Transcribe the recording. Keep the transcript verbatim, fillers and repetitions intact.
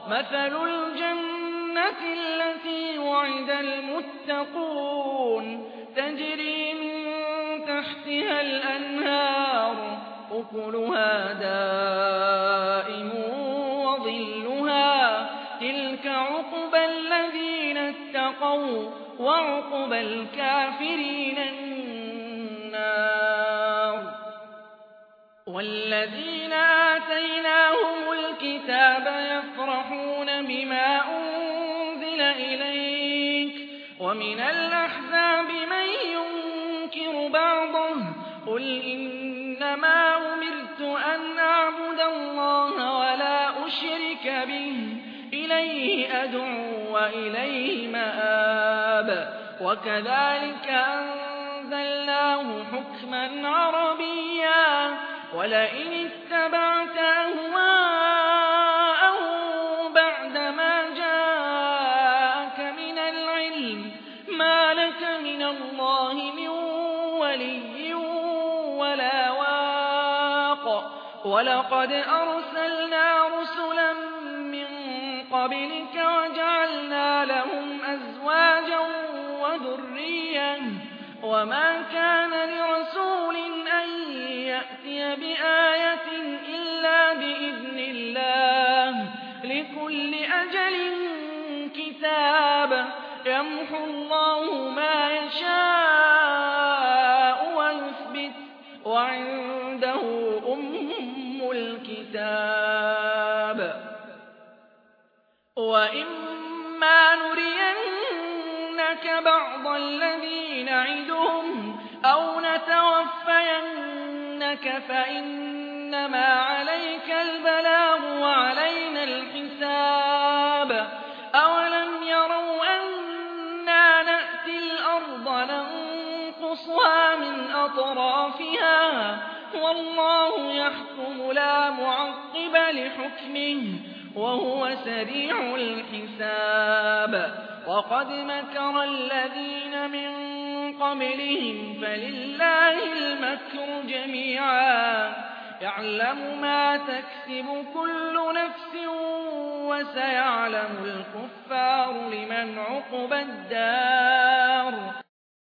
مثل الجنة التي وعد المتقون تجري من تحتها الأنهار أكلها دائم وظلها تلك عقبى الذين اتقوا وعقبى الكافرين النار. والذين آتيناهم الكتاب يفرحون بما أنزل إليك ومن الأحزاب من ينكر بعضه قل إنما أمرت أن أعبد الله ولا أشرك به إليه أدعو وإليه مآب. وكذلك أنزلناه حكما عربيا ولئن اتبعت أهواءهم بعدما جاءك من العلم ما لك من الله من ولي ولا واق. ولقد أرسلنا رسلا من قبلك وجعلنا لهم أزواجا وذرية وما كان لرسول أن يأتي بآية إلا بإذن الله لكل أجل كتاب يمحو الله ما يشاء ويثبت وعنده أم الكتاب. وإما نرينك بعض الذي نعدهم أو نتوفينك فإنما عليك البلاغ وعلينا الحساب. أولم يروا أنا نأتي الأرض ننقصها من أطرافها والله يحكم لا معقب لحكمه وهو سريع الحساب. وقد مكر الذين من قبلهم فلله المكر جميعا يعلم ما تكسب كل نفس وسيعلم الكفار لمن عقبى الدار.